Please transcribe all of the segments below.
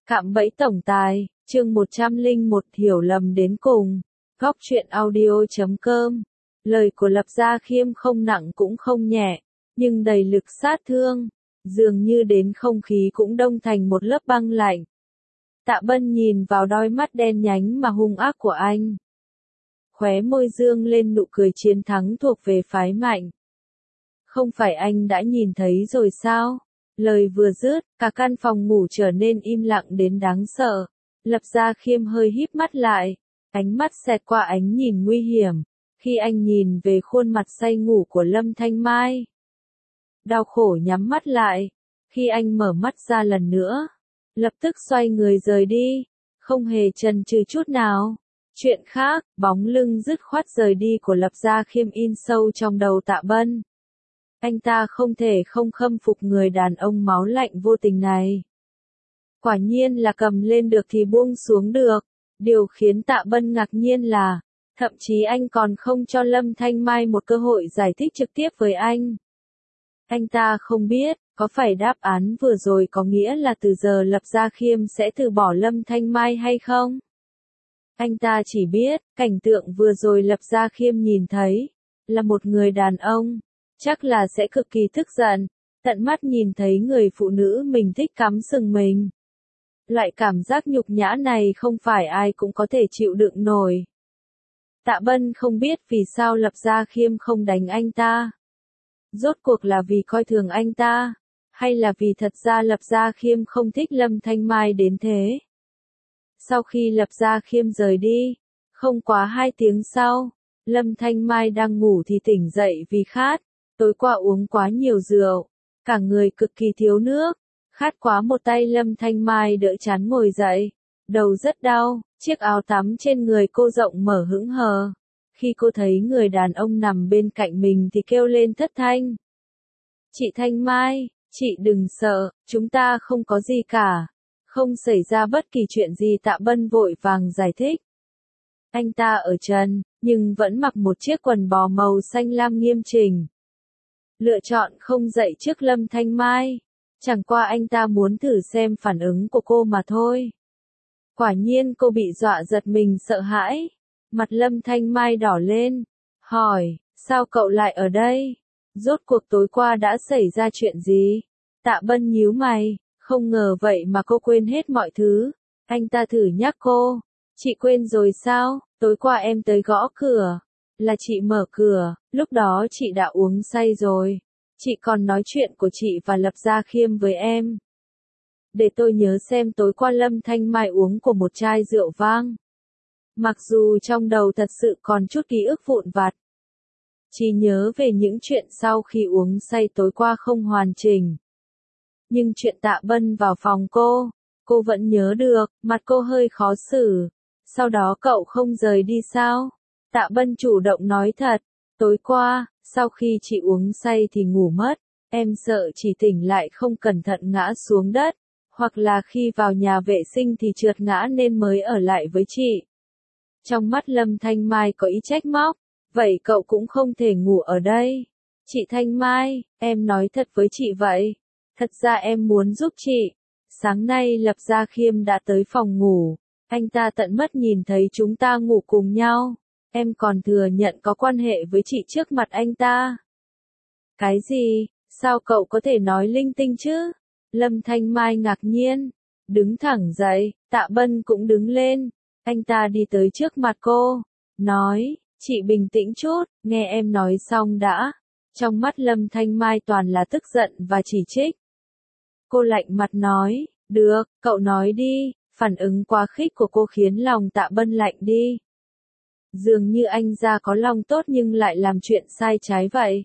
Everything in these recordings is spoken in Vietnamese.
Cạm bẫy tổng tài, chương 101 hiểu lầm đến cùng. Góc truyện audio.com. Lời của Lập Gia Khiêm không nặng cũng không nhẹ, nhưng đầy lực sát thương, dường như đến không khí cũng đông thành một lớp băng lạnh. Tạ Bân nhìn vào đôi mắt đen nhánh mà hung ác của anh. Khóe môi dương lên nụ cười chiến thắng thuộc về phái mạnh. Không phải anh đã nhìn thấy rồi sao? Lời vừa dứt, cả căn phòng ngủ trở nên im lặng đến đáng sợ. Lập Gia Khiêm hơi híp mắt lại, ánh mắt xẹt qua ánh nhìn nguy hiểm, khi anh nhìn về khuôn mặt say ngủ của Lâm Thanh Mai. Đau khổ nhắm mắt lại, khi anh mở mắt ra lần nữa, lập tức xoay người rời đi, không hề chần chừ chút nào. Chuyện khác, bóng lưng dứt khoát rời đi của Lập Gia Khiêm in sâu trong đầu Tạ Bân. Anh ta không thể không khâm phục người đàn ông máu lạnh vô tình này. Quả nhiên là cầm lên được thì buông xuống được. Điều khiến Tạ Bân ngạc nhiên là, thậm chí anh còn không cho Lâm Thanh Mai một cơ hội giải thích trực tiếp với anh. Anh ta không biết, có phải đáp án vừa rồi có nghĩa là từ giờ Lập Gia Khiêm sẽ từ bỏ Lâm Thanh Mai hay không? Anh ta chỉ biết, cảnh tượng vừa rồi Lập Gia Khiêm nhìn thấy, là một người đàn ông, chắc là sẽ cực kỳ tức giận, tận mắt nhìn thấy người phụ nữ mình thích cắm sừng mình. Loại cảm giác nhục nhã này không phải ai cũng có thể chịu đựng nổi. Tạ Bân không biết vì sao Lập Gia Khiêm không đánh anh ta. Rốt cuộc là vì coi thường anh ta, hay là vì thật ra Lập Gia Khiêm không thích Lâm Thanh Mai đến thế. Sau khi Lập Gia Khiêm rời đi, không quá 2 tiếng sau, Lâm Thanh Mai đang ngủ thì tỉnh dậy vì khát, tối qua uống quá nhiều rượu, cả người cực kỳ thiếu nước, khát quá một tay Lâm Thanh Mai đỡ chán ngồi dậy, đầu rất đau, chiếc áo tắm trên người cô rộng mở hững hờ. Khi cô thấy người đàn ông nằm bên cạnh mình thì kêu lên thất thanh. Chị Thanh Mai, chị đừng sợ, chúng ta không có gì cả. Không xảy ra bất kỳ chuyện gì. Tạ Bân vội vàng giải thích. Anh ta ở trần, nhưng vẫn mặc một chiếc quần bò màu xanh lam nghiêm chỉnh. Lựa chọn không dậy trước Lâm Thanh Mai. Chẳng qua anh ta muốn thử xem phản ứng của cô mà thôi. Quả nhiên cô bị dọa giật mình sợ hãi. Mặt Lâm Thanh Mai đỏ lên. Hỏi, sao cậu lại ở đây? Rốt cuộc tối qua đã xảy ra chuyện gì? Tạ Bân nhíu mày. Không ngờ vậy mà cô quên hết mọi thứ. Anh ta thử nhắc cô. Chị quên rồi sao? Tối qua em tới gõ cửa. Là chị mở cửa, lúc đó chị đã uống say rồi. Chị còn nói chuyện của chị và Lập Gia Khiêm với em. Để tôi nhớ xem tối qua Lâm Thanh Mai uống của một chai rượu vang. Mặc dù trong đầu thật sự còn chút ký ức vụn vặt. Chỉ nhớ về những chuyện sau khi uống say tối qua không hoàn chỉnh. Nhưng chuyện Tạ Bân vào phòng cô vẫn nhớ được, mặt cô hơi khó xử. Sau đó cậu không rời đi sao? Tạ Bân chủ động nói thật, tối qua, sau khi chị uống say thì ngủ mất, em sợ chỉ tỉnh lại không cẩn thận ngã xuống đất, hoặc là khi vào nhà vệ sinh thì trượt ngã nên mới ở lại với chị. Trong mắt Lâm Thanh Mai có ý trách móc, vậy cậu cũng không thể ngủ ở đây. Chị Thanh Mai, em nói thật với chị vậy. Thật ra em muốn giúp chị. Sáng nay Lập Gia Khiêm đã tới phòng ngủ. Anh ta tận mắt nhìn thấy chúng ta ngủ cùng nhau. Em còn thừa nhận có quan hệ với chị trước mặt anh ta. Cái gì? Sao cậu có thể nói linh tinh chứ? Lâm Thanh Mai ngạc nhiên. Đứng thẳng dậy, Tạ Bân cũng đứng lên. Anh ta đi tới trước mặt cô. Nói, chị bình tĩnh chút, nghe em nói xong đã. Trong mắt Lâm Thanh Mai toàn là tức giận và chỉ trích. Cô lạnh mặt nói, được, cậu nói đi. Phản ứng quá khích của cô khiến lòng Tạ Bân lạnh đi. Dường như anh ra có lòng tốt nhưng lại làm chuyện sai trái vậy.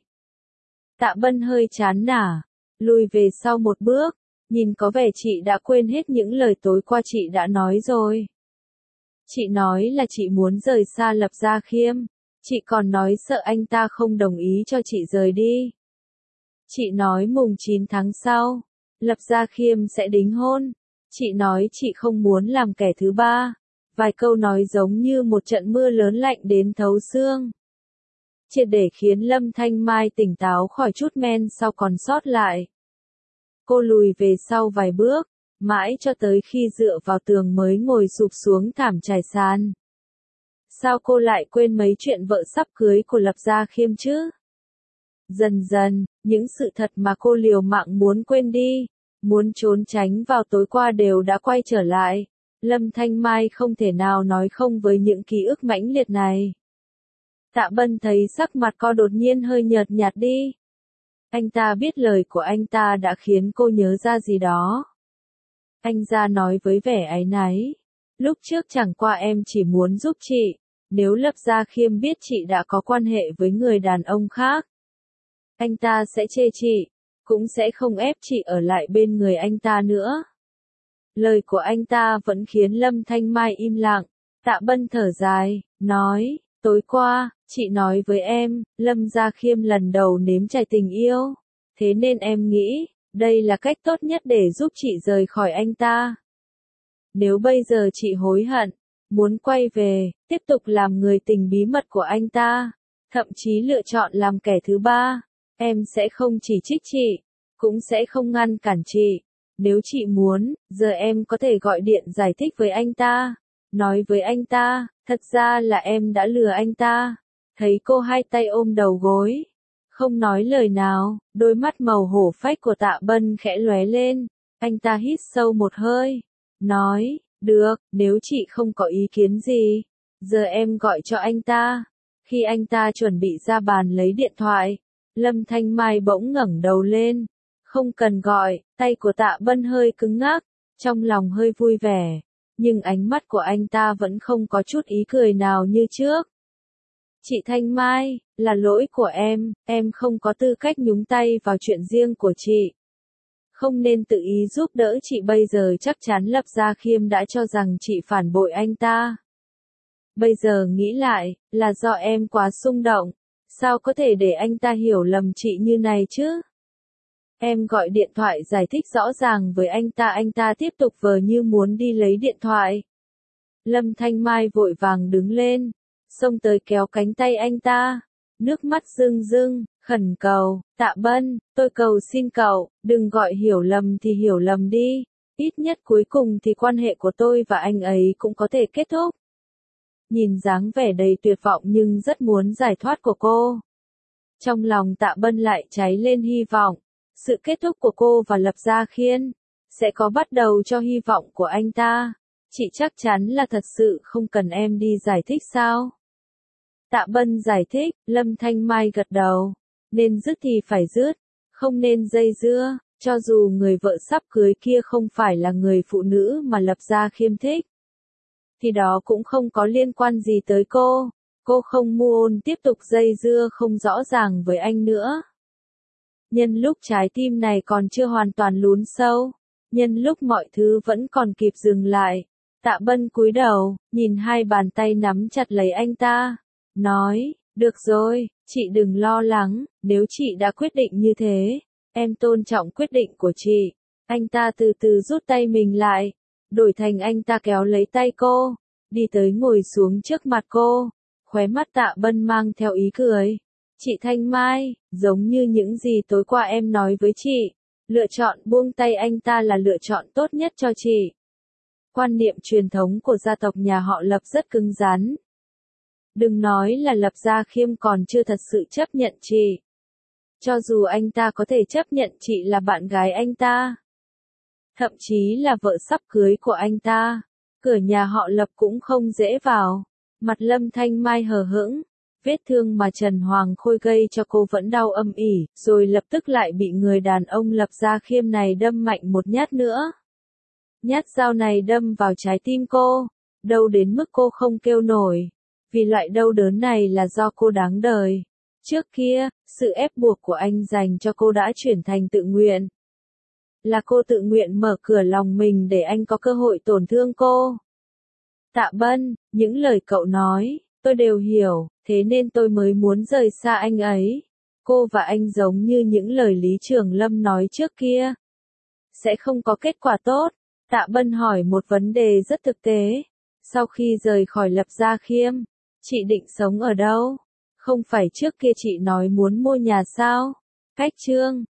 Tạ Bân hơi chán nản, lùi về sau một bước, nhìn có vẻ chị đã quên hết những lời tối qua chị đã nói rồi. Chị nói là chị muốn rời xa Lập Gia Khiêm, chị còn nói sợ anh ta không đồng ý cho chị rời đi. Chị nói mùng 9 tháng sau, Lập Gia Khiêm sẽ đính hôn. Chị nói chị không muốn làm kẻ thứ ba. Vài câu nói giống như một trận mưa lớn lạnh đến thấu xương. Triệt để khiến Lâm Thanh Mai tỉnh táo khỏi chút men sau còn sót lại. Cô lùi về sau vài bước, mãi cho tới khi dựa vào tường mới ngồi sụp xuống thảm trải sàn. Sao cô lại quên mấy chuyện vợ sắp cưới của Lập Gia Khiêm chứ? Dần dần, những sự thật mà cô liều mạng muốn quên đi, muốn trốn tránh vào tối qua đều đã quay trở lại. Lâm Thanh Mai không thể nào nói không với những ký ức mãnh liệt này. Tạ Bân thấy sắc mặt cô đột nhiên hơi nhợt nhạt đi. Anh ta biết lời của anh ta đã khiến cô nhớ ra gì đó. Anh ra nói với vẻ áy náy. Lúc trước chẳng qua em chỉ muốn giúp chị. Nếu Lập Gia Khiêm biết chị đã có quan hệ với người đàn ông khác, anh ta sẽ chê chị, cũng sẽ không ép chị ở lại bên người anh ta nữa. Lời của anh ta vẫn khiến Lâm Thanh Mai im lặng. Tạ Bân thở dài, nói, tối qua, chị nói với em, Lâm Gia Khiêm lần đầu nếm trải tình yêu. Thế nên em nghĩ, đây là cách tốt nhất để giúp chị rời khỏi anh ta. Nếu bây giờ chị hối hận, muốn quay về, tiếp tục làm người tình bí mật của anh ta, thậm chí lựa chọn làm kẻ thứ ba, em sẽ không chỉ trích chị, cũng sẽ không ngăn cản chị. Nếu chị muốn, giờ em có thể gọi điện giải thích với anh ta, nói với anh ta, thật ra là em đã lừa anh ta. Thấy cô hai tay ôm đầu gối, không nói lời nào, đôi mắt màu hổ phách của Tạ Bân khẽ lóe lên, anh ta hít sâu một hơi, nói, được, nếu chị không có ý kiến gì, giờ em gọi cho anh ta. Khi anh ta chuẩn bị ra bàn lấy điện thoại, Lâm Thanh Mai bỗng ngẩng đầu lên. Không cần gọi, tay của Tạ Bân hơi cứng ngắc, trong lòng hơi vui vẻ, nhưng ánh mắt của anh ta vẫn không có chút ý cười nào như trước. Chị Thanh Mai, là lỗi của em không có tư cách nhúng tay vào chuyện riêng của chị. Không nên tự ý giúp đỡ chị, bây giờ chắc chắn Lập Gia Khiêm đã cho rằng chị phản bội anh ta. Bây giờ nghĩ lại, là do em quá xung động, sao có thể để anh ta hiểu lầm chị như này chứ? Em gọi điện thoại giải thích rõ ràng với anh ta tiếp tục vờ như muốn đi lấy điện thoại. Lâm Thanh Mai vội vàng đứng lên, xông tới kéo cánh tay anh ta, nước mắt rưng rưng, khẩn cầu, Tạ Bân, tôi cầu xin cậu, đừng gọi hiểu lầm thì hiểu lầm đi, ít nhất cuối cùng thì quan hệ của tôi và anh ấy cũng có thể kết thúc. Nhìn dáng vẻ đầy tuyệt vọng nhưng rất muốn giải thoát của cô, trong lòng Tạ Bân lại cháy lên hy vọng. Sự kết thúc của cô và Lập Gia Khiêm sẽ có bắt đầu cho hy vọng của anh ta. Chị chắc chắn là thật sự không cần em đi giải thích sao? Tạ Bân giải thích, Lâm Thanh Mai gật đầu. Nên dứt thì phải dứt, không nên dây dưa, cho dù người vợ sắp cưới kia không phải là người phụ nữ mà Lập Gia Khiêm thích, thì đó cũng không có liên quan gì tới cô. Cô không muốn tiếp tục dây dưa không rõ ràng với anh nữa. Nhân lúc trái tim này còn chưa hoàn toàn lún sâu, nhân lúc mọi thứ vẫn còn kịp dừng lại, Tạ Bân cúi đầu, nhìn hai bàn tay nắm chặt lấy anh ta, nói, được rồi, chị đừng lo lắng, nếu chị đã quyết định như thế, em tôn trọng quyết định của chị. Anh ta từ từ rút tay mình lại, đổi thành anh ta kéo lấy tay cô, đi tới ngồi xuống trước mặt cô, khóe mắt Tạ Bân mang theo ý cười. Chị Thanh Mai, giống như những gì tối qua em nói với chị, lựa chọn buông tay anh ta là lựa chọn tốt nhất cho chị. Quan niệm truyền thống của gia tộc nhà họ Lập rất cứng rắn. Đừng nói là Lập Gia Khiêm còn chưa thật sự chấp nhận chị. Cho dù anh ta có thể chấp nhận chị là bạn gái anh ta, thậm chí là vợ sắp cưới của anh ta, cửa nhà họ Lập cũng không dễ vào. Mặt Lâm Thanh Mai hờ hững. Vết thương mà Trần Hoàng Khôi gây cho cô vẫn đau âm ỉ, rồi lập tức lại bị người đàn ông Lập Gia Khiêm này đâm mạnh một nhát nữa. Nhát dao này đâm vào trái tim cô, đau đến mức cô không kêu nổi, vì loại đau đớn này là do cô đáng đời. Trước kia, sự ép buộc của anh dành cho cô đã chuyển thành tự nguyện. Là cô tự nguyện mở cửa lòng mình để anh có cơ hội tổn thương cô. Tạ Bân, những lời cậu nói, tôi đều hiểu, thế nên tôi mới muốn rời xa anh ấy. Cô và anh giống như những lời Lý Trường Lâm nói trước kia. Sẽ không có kết quả tốt. Tạ Bân hỏi một vấn đề rất thực tế. Sau khi rời khỏi Lập Gia Khiêm, chị định sống ở đâu? Không phải trước kia chị nói muốn mua nhà sao? Cách chương